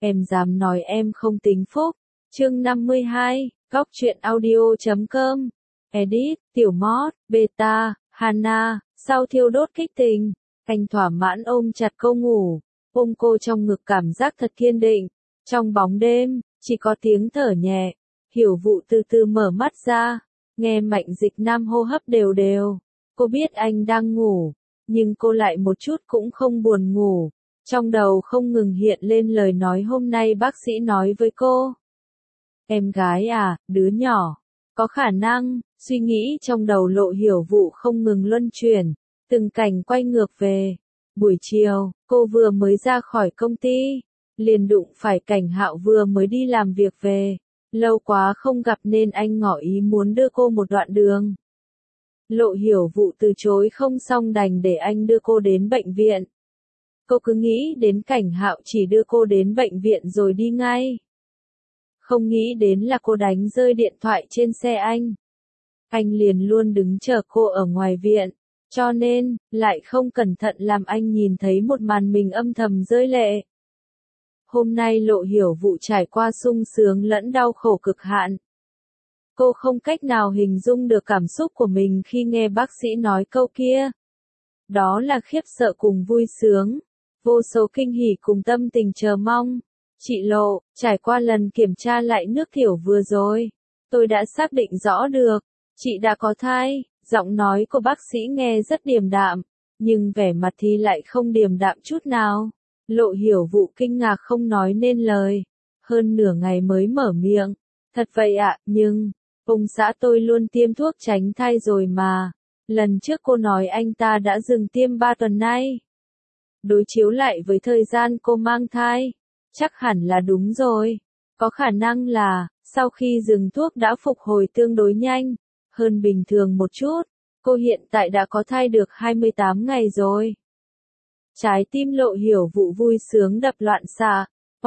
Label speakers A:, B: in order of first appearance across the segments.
A: Em dám nói em không tính phúc. Chương 52, Góc truyện audio.com. Edit, Tiểu Mót, Beta, Hana, sau thiêu đốt kích tình. Anh thỏa mãn ôm chặt cô ngủ, ôm cô trong ngực cảm giác thật kiên định. Trong bóng đêm, chỉ có tiếng thở nhẹ. Hiểu Vụ từ từ mở mắt ra, nghe Mạnh Dịch Nam hô hấp đều đều. Cô biết anh đang ngủ, nhưng cô lại một chút cũng không buồn ngủ. Trong đầu không ngừng hiện lên lời nói hôm nay bác sĩ nói với cô. Em gái à, đứa nhỏ, có khả năng, suy nghĩ trong đầu Lộ Hiểu Vụ không ngừng luân chuyển, từng cảnh quay ngược về. Buổi chiều, cô vừa mới ra khỏi công ty, liền đụng phải Cảnh Hạo vừa mới đi làm việc về. Lâu quá không gặp nên anh ngỏ ý muốn đưa cô một đoạn đường. Lộ Hiểu Vụ từ chối không xong đành để anh đưa cô đến bệnh viện. Cô cứ nghĩ đến Cảnh Hạo chỉ đưa cô đến bệnh viện rồi đi ngay. Không nghĩ đến là cô đánh rơi điện thoại trên xe anh. Anh liền luôn đứng chờ cô ở ngoài viện, cho nên, lại không cẩn thận làm anh nhìn thấy một màn mình âm thầm rơi lệ. Hôm nay Lộ Hiểu Vụ trải qua sung sướng lẫn đau khổ cực hạn. Cô không cách nào hình dung được cảm xúc của mình khi nghe bác sĩ nói câu kia. Đó là khiếp sợ cùng vui sướng, vô số kinh hỉ cùng tâm tình chờ mong. Chị Lộ, trải qua lần kiểm tra lại nước tiểu vừa rồi, tôi đã xác định rõ được, chị đã có thai. Giọng nói của bác sĩ nghe rất điềm đạm, nhưng vẻ mặt thì lại không điềm đạm chút nào. Lộ Hiểu Vụ kinh ngạc không nói nên lời, hơn nửa ngày mới mở miệng. Thật vậy ạ, nhưng, ông xã tôi luôn tiêm thuốc tránh thai rồi mà. Lần trước cô nói anh ta đã dừng tiêm 3 tuần nay. Đối chiếu lại với thời gian cô mang thai, chắc hẳn là đúng rồi. Có khả năng là, sau khi dừng thuốc đã phục hồi tương đối nhanh, hơn bình thường một chút. Cô hiện tại đã có thai được 28 ngày rồi. Trái tim Lộ Hiểu Vụ vui sướng đập loạn xạ.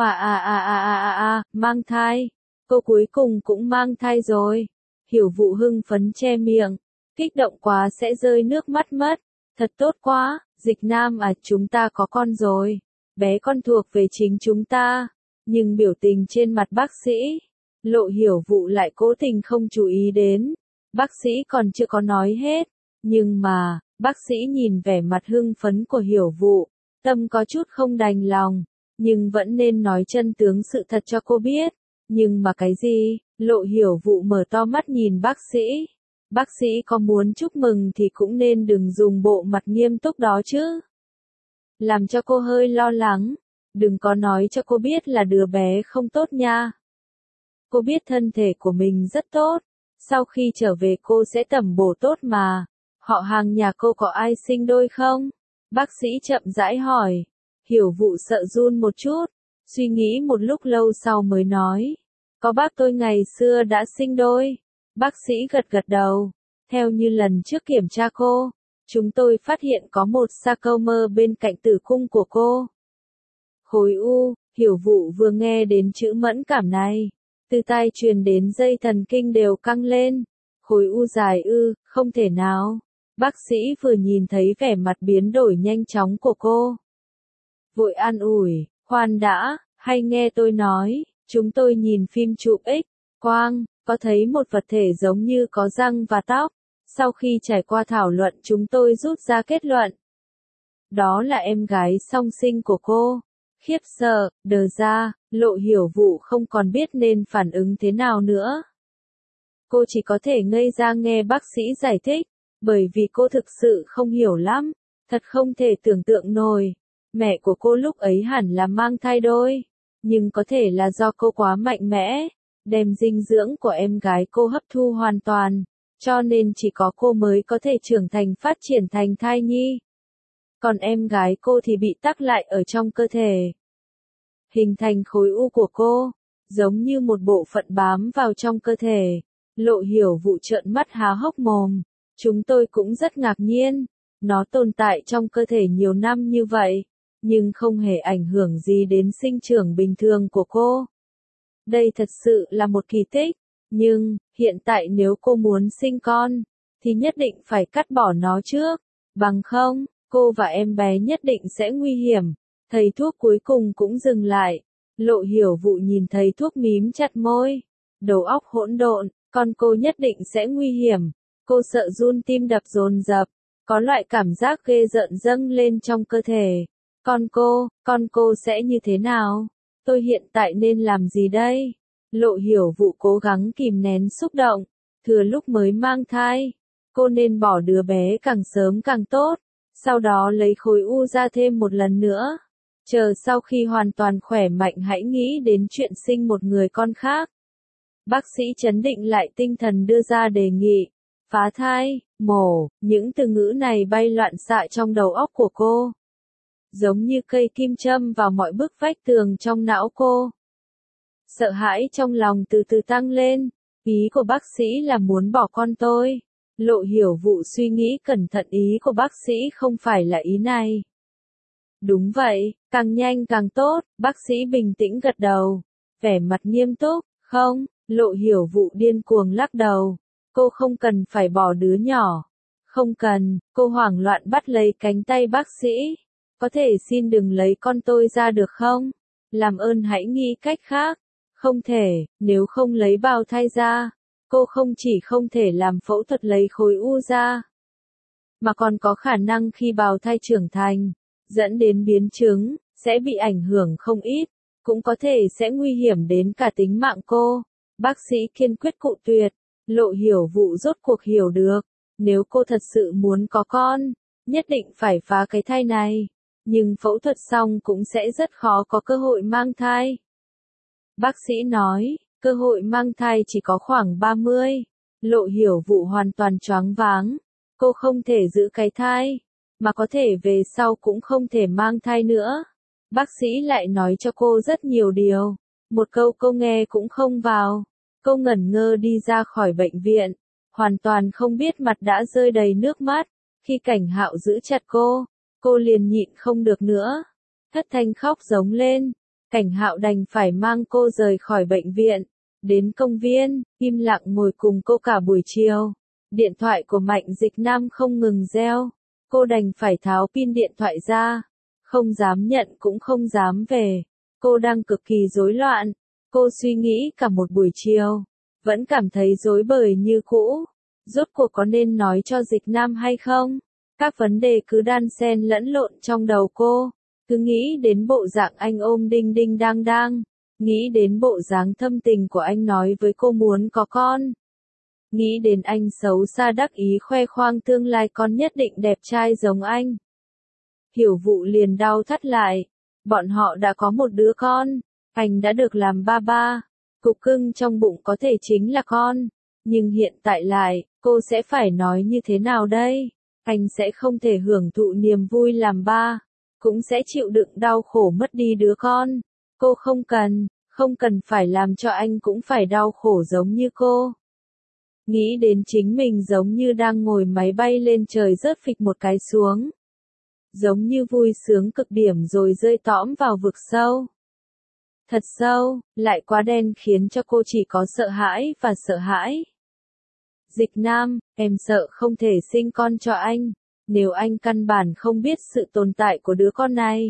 A: Wow, mang thai. Cô cuối cùng cũng mang thai rồi. Hiểu Vụ hưng phấn che miệng. Kích động quá sẽ rơi nước mắt mất. Thật tốt quá, Dịch Nam à, chúng ta có con rồi. Bé con thuộc về chính chúng ta. Nhưng biểu tình trên mặt bác sĩ, Lộ Hiểu Vụ lại cố tình không chú ý đến. Bác sĩ còn chưa có nói hết. Nhưng mà, bác sĩ nhìn vẻ mặt hưng phấn của Hiểu Vụ, tâm có chút không đành lòng. Nhưng vẫn nên nói chân tướng sự thật cho cô biết. Nhưng mà cái gì? Lộ Hiểu Vụ mở to mắt nhìn bác sĩ. Bác sĩ có muốn chúc mừng thì cũng nên đừng dùng bộ mặt nghiêm túc đó chứ. Làm cho cô hơi lo lắng. Đừng có nói cho cô biết là đứa bé không tốt nha. Cô biết thân thể của mình rất tốt. Sau khi trở về cô sẽ tẩm bổ tốt mà. Họ hàng nhà cô có ai sinh đôi không? Bác sĩ chậm rãi hỏi. Hiểu Vụ sợ run một chút. Suy nghĩ một lúc lâu sau mới nói. Có bác tôi ngày xưa đã sinh đôi. Bác sĩ gật gật đầu. Theo như lần trước kiểm tra cô, chúng tôi phát hiện có một sarcoma bên cạnh tử cung của cô. Khối u. Hiểu Vụ vừa nghe đến chữ mẫn cảm này, từ tai truyền đến dây thần kinh đều căng lên. Khối u dài ư, không thể nào. Bác sĩ vừa nhìn thấy vẻ mặt biến đổi nhanh chóng của cô, vội an ủi, khoan đã, hay nghe tôi nói, chúng tôi nhìn phim chụp X-quang, có thấy một vật thể giống như có răng và tóc. Sau khi trải qua thảo luận chúng tôi rút ra kết luận. Đó là em gái song sinh của cô. Khiếp sợ, đờ ra, Lộ Hiểu Vụ không còn biết nên phản ứng thế nào nữa. Cô chỉ có thể ngây ra nghe bác sĩ giải thích, bởi vì cô thực sự không hiểu lắm, thật không thể tưởng tượng nổi. Mẹ của cô lúc ấy hẳn là mang thai đôi, nhưng có thể là do cô quá mạnh mẽ, đem dinh dưỡng của em gái cô hấp thu hoàn toàn, cho nên chỉ có cô mới có thể trưởng thành phát triển thành thai nhi. Còn em gái cô thì bị tắc lại ở trong cơ thể, hình thành khối u của cô, giống như một bộ phận bám vào trong cơ thể. Lộ Hiểu Vụ trợn mắt há hốc mồm. Chúng tôi cũng rất ngạc nhiên. Nó tồn tại trong cơ thể nhiều năm như vậy, nhưng không hề ảnh hưởng gì đến sinh trưởng bình thường của cô. Đây thật sự là một kỳ tích. Nhưng, hiện tại nếu cô muốn sinh con, thì nhất định phải cắt bỏ nó trước. Bằng không, cô và em bé nhất định sẽ nguy hiểm. Thầy thuốc cuối cùng cũng dừng lại. Lộ Hiểu Vũ nhìn thấy thuốc mím chặt môi, đầu óc hỗn độn, con cô nhất định sẽ nguy hiểm. Cô sợ run, tim đập dồn dập, có loại cảm giác ghê rợn dâng lên trong cơ thể. Con cô sẽ như thế nào? Tôi hiện tại nên làm gì đây? Lộ Hiểu Vũ cố gắng kìm nén xúc động, thừa lúc mới mang thai, cô nên bỏ đứa bé càng sớm càng tốt, sau đó lấy khối u ra thêm một lần nữa. Chờ sau khi hoàn toàn khỏe mạnh hãy nghĩ đến chuyện sinh một người con khác. Bác sĩ trấn định lại tinh thần đưa ra đề nghị. Phá thai, mổ, những từ ngữ này bay loạn xạ trong đầu óc của cô. Giống như cây kim châm vào mọi bức vách tường trong não cô. Sợ hãi trong lòng từ từ tăng lên. Ý của bác sĩ là muốn bỏ con tôi. Lộ Hiểu Vũ suy nghĩ cẩn thận, ý của bác sĩ không phải là ý này. Đúng vậy, càng nhanh càng tốt, bác sĩ bình tĩnh gật đầu. Vẻ mặt nghiêm túc, không, Lộ Hiểu Vũ điên cuồng lắc đầu. Cô không cần phải bỏ đứa nhỏ. Không cần, cô hoảng loạn bắt lấy cánh tay bác sĩ. Có thể xin đừng lấy con tôi ra được không? Làm ơn hãy nghĩ cách khác. Không thể, nếu không lấy bào thai ra, cô không chỉ không thể làm phẫu thuật lấy khối u ra, mà còn có khả năng khi bào thai trưởng thành, dẫn đến biến chứng, sẽ bị ảnh hưởng không ít, cũng có thể sẽ nguy hiểm đến cả tính mạng cô. Bác sĩ kiên quyết cự tuyệt. Lộ Hiểu Vũ rốt cuộc hiểu được, nếu cô thật sự muốn có con, nhất định phải phá cái thai này, nhưng phẫu thuật xong cũng sẽ rất khó có cơ hội mang thai. Bác sĩ nói, cơ hội mang thai chỉ có khoảng 30. Lộ Hiểu Vũ hoàn toàn choáng váng, cô không thể giữ cái thai, mà có thể về sau cũng không thể mang thai nữa. Bác sĩ lại nói cho cô rất nhiều điều, một câu cô nghe cũng không vào. Cô ngẩn ngơ đi ra khỏi bệnh viện, hoàn toàn không biết mặt đã rơi đầy nước mắt. Khi Cảnh Hạo giữ chặt cô liền nhịn không được nữa, thất thanh khóc giống lên. Cảnh Hạo đành phải mang cô rời khỏi bệnh viện, đến công viên, im lặng ngồi cùng cô cả buổi chiều. Điện thoại của Mạnh Dịch Nam không ngừng reo, cô đành phải tháo pin điện thoại ra, không dám nhận cũng không dám về. Cô đang cực kỳ rối loạn. Cô suy nghĩ cả một buổi chiều, vẫn cảm thấy rối bời như cũ. Rốt cuộc có nên nói cho Dịch Nam hay không? Các vấn đề cứ đan xen lẫn lộn trong đầu cô. Cứ nghĩ đến bộ dạng anh ôm đinh đinh đang đang. Nghĩ đến bộ dáng thâm tình của anh nói với cô muốn có con. Nghĩ đến anh xấu xa đắc ý khoe khoang tương lai con nhất định đẹp trai giống anh. Hiểu Vũ liền đau thắt lại. Bọn họ đã có một đứa con. Anh đã được làm ba ba, cục cưng trong bụng có thể chính là con, nhưng hiện tại lại, cô sẽ phải nói như thế nào đây? Anh sẽ không thể hưởng thụ niềm vui làm ba, cũng sẽ chịu đựng đau khổ mất đi đứa con. Cô không cần phải làm cho anh cũng phải đau khổ giống như cô. Nghĩ đến chính mình giống như đang ngồi máy bay lên trời rớt phịch một cái xuống. Giống như vui sướng cực điểm rồi rơi tõm vào vực sâu. Thật sâu, lại quá đen khiến cho cô chỉ có sợ hãi và sợ hãi. Dịch Nam, em sợ không thể sinh con cho anh, nếu anh căn bản không biết sự tồn tại của đứa con này.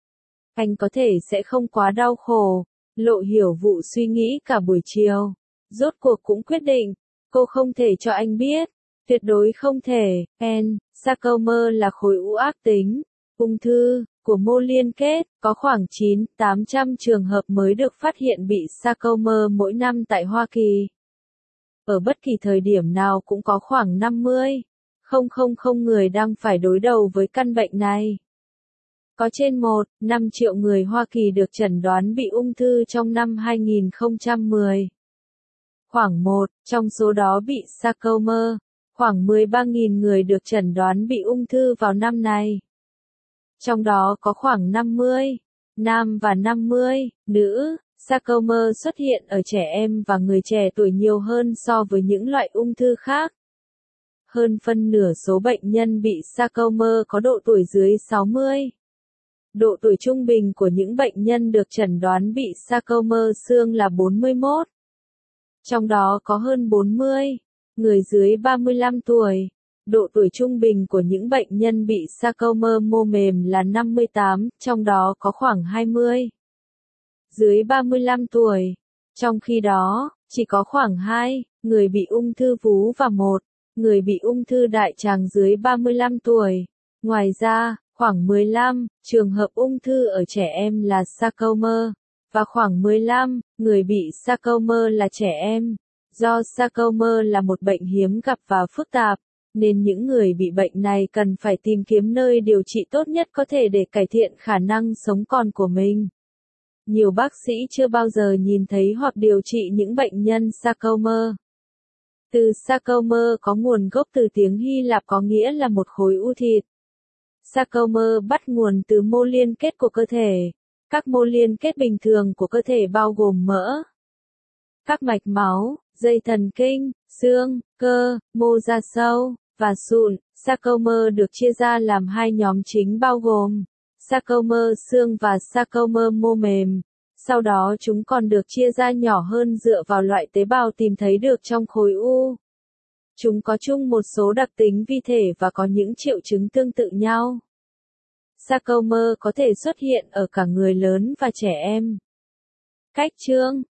A: Anh có thể sẽ không quá đau khổ. Lộ Hiểu Vũ suy nghĩ cả buổi chiều, rốt cuộc cũng quyết định, cô không thể cho anh biết, tuyệt đối không thể. Sarcoma là khối u ác tính, ung thư của mô liên kết, có khoảng 900-800 trường hợp mới được phát hiện bị sarcoma mỗi năm tại Hoa Kỳ. Ở bất kỳ thời điểm nào cũng có khoảng 50,000 người đang phải đối đầu với căn bệnh này. Có trên 1,5 triệu người Hoa Kỳ được chẩn đoán bị ung thư trong năm 2010. Khoảng 1 trong số đó bị sarcoma, khoảng 13.000 người được chẩn đoán bị ung thư vào năm này. Trong đó có khoảng 50 nam và 50 nữ. Sarcoma xuất hiện ở trẻ em và người trẻ tuổi nhiều hơn so với những loại ung thư khác. Hơn phân nửa số bệnh nhân bị sarcoma có độ tuổi dưới 60. Độ tuổi trung bình của những bệnh nhân được chẩn đoán bị sarcoma xương là 41. Trong đó có hơn 40 người dưới 35 tuổi. Độ tuổi trung bình của những bệnh nhân bị sarcoma mô mềm là 58, trong đó có khoảng 20 dưới 35 tuổi. Trong khi đó, chỉ có khoảng 2 người bị ung thư vú và 1 người bị ung thư đại tràng dưới 35 tuổi. Ngoài ra, khoảng 15 trường hợp ung thư ở trẻ em là sarcoma, và khoảng 15 người bị sarcoma là trẻ em. Do sarcoma là một bệnh hiếm gặp và phức tạp, nên những người bị bệnh này cần phải tìm kiếm nơi điều trị tốt nhất có thể để cải thiện khả năng sống còn của mình. Nhiều bác sĩ chưa bao giờ nhìn thấy hoặc điều trị những bệnh nhân sarcoma. Từ sarcoma có nguồn gốc từ tiếng Hy Lạp có nghĩa là một khối u thịt. Sarcoma bắt nguồn từ mô liên kết của cơ thể. Các mô liên kết bình thường của cơ thể bao gồm mỡ, các mạch máu, dây thần kinh, xương, cơ, mô da sâu, và sụn. Sarcoma được chia ra làm hai nhóm chính bao gồm sarcoma xương và sarcoma mô mềm. Sau đó chúng còn được chia ra nhỏ hơn dựa vào loại tế bào tìm thấy được trong khối u. Chúng có chung một số đặc tính vi thể và có những triệu chứng tương tự nhau. Sarcoma có thể xuất hiện ở cả người lớn và trẻ em. Cách chữa.